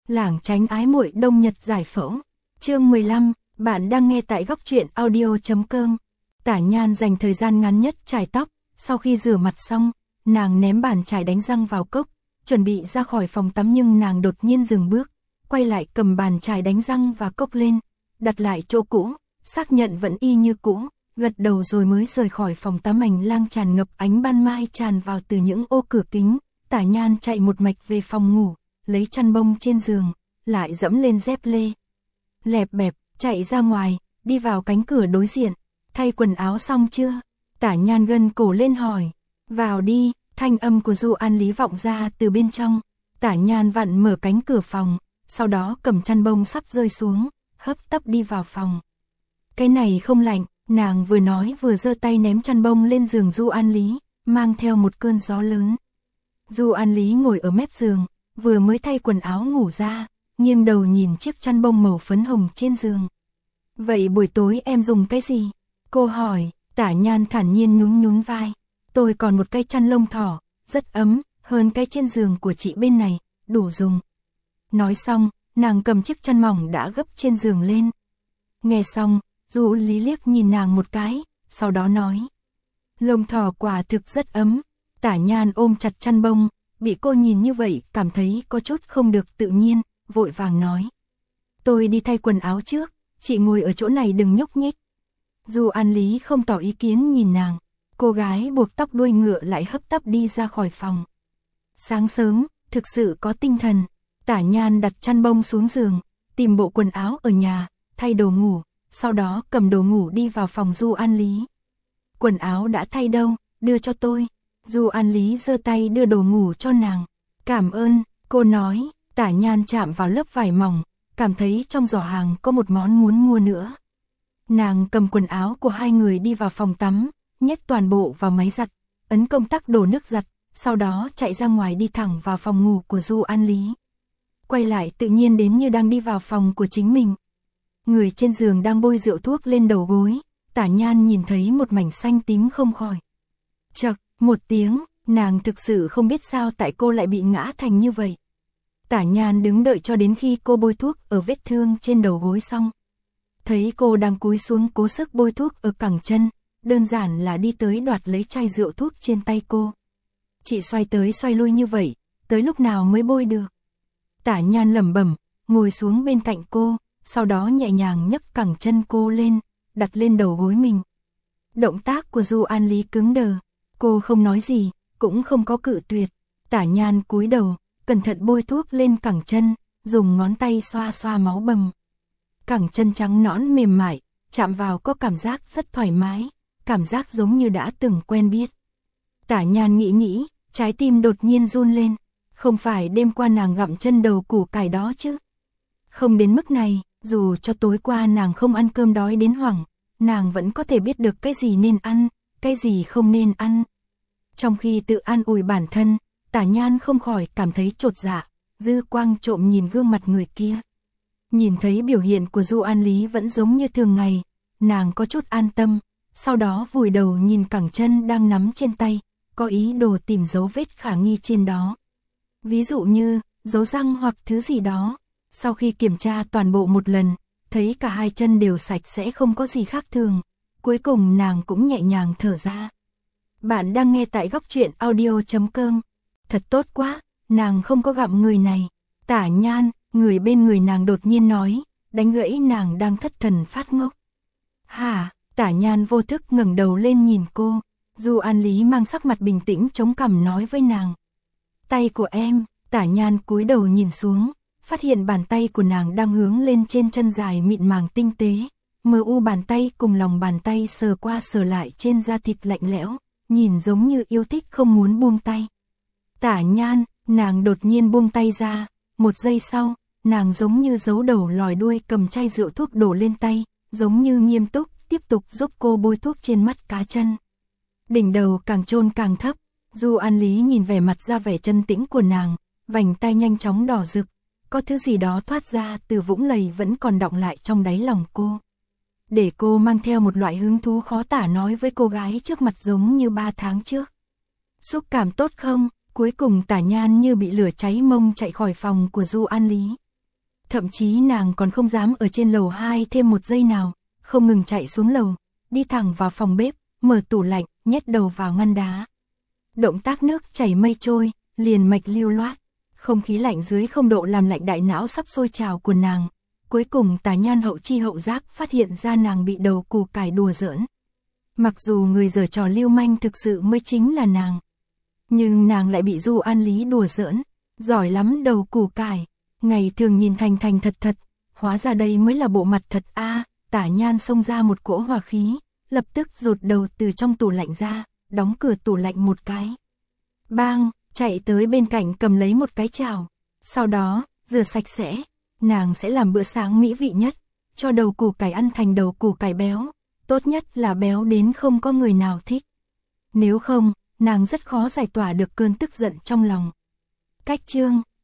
Lảng tránh ái muội đông nhật giải phẫu. Chương 15, bạn đang nghe tại góc truyện audio.com. Tả Nhan dành thời gian ngắn nhất chải tóc, sau khi rửa mặt xong, nàng ném bàn chải đánh răng vào cốc, chuẩn bị ra khỏi phòng tắm nhưng nàng đột nhiên dừng bước, quay lại cầm bàn chải đánh răng và cốc lên, đặt lại chỗ cũ, xác nhận vẫn y như cũ, gật đầu rồi mới rời khỏi phòng tắm. Hành lang tràn ngập ánh ban mai tràn vào từ những ô cửa kính. Tả Nhan chạy một mạch về phòng ngủ, lấy chăn bông trên giường, lại dẫm lên dép lê. Lẹp bẹp, chạy ra ngoài, đi vào cánh cửa đối diện. Thay quần áo xong chưa? Tả Nhan gân cổ lên hỏi. Vào đi, thanh âm của Du An Lý vọng ra từ bên trong. Tả Nhan vặn mở cánh cửa phòng, sau đó cầm chăn bông sắp rơi xuống, hấp tấp đi vào phòng. Cái này không lạnh, nàng vừa nói vừa giơ tay ném chăn bông lên giường Du An Lý, mang theo một cơn gió lớn. Du An Lý ngồi ở mép giường, vừa mới thay quần áo ngủ ra, nghiêng đầu nhìn chiếc chăn bông màu phấn hồng trên giường. Vậy buổi tối em dùng cái gì? Cô hỏi. Tả Nhan thản nhiên nhún nhún vai. Tôi còn một cái chăn lông thỏ, rất ấm, hơn cái trên giường của chị bên này, đủ dùng. Nói xong, nàng cầm chiếc chăn mỏng đã gấp trên giường lên. Nghe xong, Du An Lý liếc nhìn nàng một cái, sau đó nói. Lông thỏ quả thực rất ấm. Tả Nhan ôm chặt chăn bông, bị cô nhìn như vậy cảm thấy có chút không được tự nhiên, vội vàng nói. Tôi đi thay quần áo trước, chị ngồi ở chỗ này đừng nhúc nhích. Du An Lý không tỏ ý kiến nhìn nàng, cô gái buộc tóc đuôi ngựa lại hấp tấp đi ra khỏi phòng. Sáng sớm, thực sự có tinh thần, Tả Nhan đặt chăn bông xuống giường, tìm bộ quần áo ở nhà, thay đồ ngủ, sau đó cầm đồ ngủ đi vào phòng Du An Lý. Quần áo đã thay đâu, đưa cho tôi. Du An Lý giơ tay đưa đồ ngủ cho nàng. Cảm ơn, cô nói. Tả Nhan chạm vào lớp vải mỏng, cảm thấy trong giỏ hàng có một món muốn mua nữa. Nàng cầm quần áo của hai người đi vào phòng tắm, nhét toàn bộ vào máy giặt, ấn công tắc đổ nước giặt, sau đó chạy ra ngoài đi thẳng vào phòng ngủ của Du An Lý. Quay lại tự nhiên đến như đang đi vào phòng của chính mình. Người trên giường đang bôi rượu thuốc lên đầu gối, Tả Nhan nhìn thấy một mảnh xanh tím không khỏi. Chậc, một tiếng, nàng thực sự không biết sao tại cô lại bị ngã thành như vậy. Tả Nhan đứng đợi cho đến khi cô bôi thuốc ở vết thương trên đầu gối xong. Thấy cô đang cúi xuống cố sức bôi thuốc ở cẳng chân, đơn giản là đi tới đoạt lấy chai rượu thuốc trên tay cô. Chị xoay tới xoay lui như vậy, tới lúc nào mới bôi được? Tả Nhan lẩm bẩm, ngồi xuống bên cạnh cô, sau đó nhẹ nhàng nhấc cẳng chân cô lên, đặt lên đầu gối mình. Động tác của Du An Lý cứng đờ, cô không nói gì, cũng không có cự tuyệt. Tả Nhan cúi đầu, cẩn thận bôi thuốc lên cẳng chân, dùng ngón tay xoa xoa máu bầm. Cẳng chân trắng nõn mềm mại, chạm vào có cảm giác rất thoải mái, cảm giác giống như đã từng quen biết. Tả Nhan nghĩ nghĩ, trái tim đột nhiên run lên, không phải đêm qua nàng gặm chân đầu củ cải đó chứ? Không đến mức này, dù cho tối qua nàng không ăn cơm đói đến hoảng, nàng vẫn có thể biết được cái gì nên ăn, cái gì không nên ăn. Trong khi tự an ủi bản thân, Tả Nhan không khỏi cảm thấy chột dạ, dư quang trộm nhìn gương mặt người kia. Nhìn thấy biểu hiện của Du An Lý vẫn giống như thường ngày, nàng có chút an tâm, sau đó vùi đầu nhìn cẳng chân đang nắm trên tay, có ý đồ tìm dấu vết khả nghi trên đó. Ví dụ như, dấu răng hoặc thứ gì đó. Sau khi kiểm tra toàn bộ một lần, thấy cả hai chân đều sạch sẽ không có gì khác thường, cuối cùng nàng cũng nhẹ nhàng thở ra. Bạn đang nghe tại góc truyện audio.com. Thật tốt quá, nàng không có gặm người này. Tả Nhan, người bên người nàng đột nhiên nói, đánh gãy nàng đang thất thần phát ngốc. Hả? Tả Nhan vô thức ngẩng đầu lên nhìn cô. Du An Lý mang sắc mặt bình tĩnh chống cằm nói với nàng. Tay của em. Tả Nhan cúi đầu nhìn xuống, phát hiện bàn tay của nàng đang hướng lên trên chân dài mịn màng tinh tế. Mờ u bàn tay cùng lòng bàn tay sờ qua sờ lại trên da thịt lạnh lẽo, nhìn giống như yêu thích không muốn buông tay. Tả Nhan, nàng đột nhiên buông tay ra, một giây sau, nàng giống như giấu đầu lòi đuôi cầm chai rượu thuốc đổ lên tay, giống như nghiêm túc, tiếp tục giúp cô bôi thuốc trên mắt cá chân. Đỉnh đầu càng chôn càng thấp, Du An Lý nhìn vẻ mặt ra vẻ chân tĩnh của nàng, vành tai nhanh chóng đỏ rực, có thứ gì đó thoát ra từ vũng lầy vẫn còn đọng lại trong đáy lòng cô. Để cô mang theo một loại hứng thú khó tả nói với cô gái trước mặt giống như 3 tháng trước. Xúc cảm tốt không? Cuối cùng Tả Nhan như bị lửa cháy mông chạy khỏi phòng của Du An Lý. Thậm chí nàng còn không dám ở trên lầu 2 thêm một giây nào, không ngừng chạy xuống lầu, đi thẳng vào phòng bếp, mở tủ lạnh, nhét đầu vào ngăn đá. Động tác nước chảy mây trôi, liền mạch lưu loát. Không khí lạnh dưới 0 độ làm lạnh đại não sắp sôi trào của nàng. Cuối cùng Tả Nhan hậu chi hậu giác phát hiện ra nàng bị đầu củ cải đùa giỡn. Mặc dù người giở trò lưu manh thực sự mới chính là nàng, nhưng nàng lại bị Du An Lý đùa giỡn. Giỏi lắm đầu củ cải, ngày thường nhìn thành thành thật thật, hóa ra đây mới là bộ mặt thật a. Tả Nhan xông ra một cỗ hỏa khí, lập tức rụt đầu từ trong tủ lạnh ra, đóng cửa tủ lạnh một cái. Bang, chạy tới bên cạnh cầm lấy một cái chảo, sau đó, rửa sạch sẽ, nàng sẽ làm bữa sáng mỹ vị nhất, cho đầu củ cải ăn thành đầu củ cải béo, tốt nhất là béo đến không có người nào thích. Nếu không, nàng rất khó giải tỏa được cơn tức giận trong lòng. Cách chương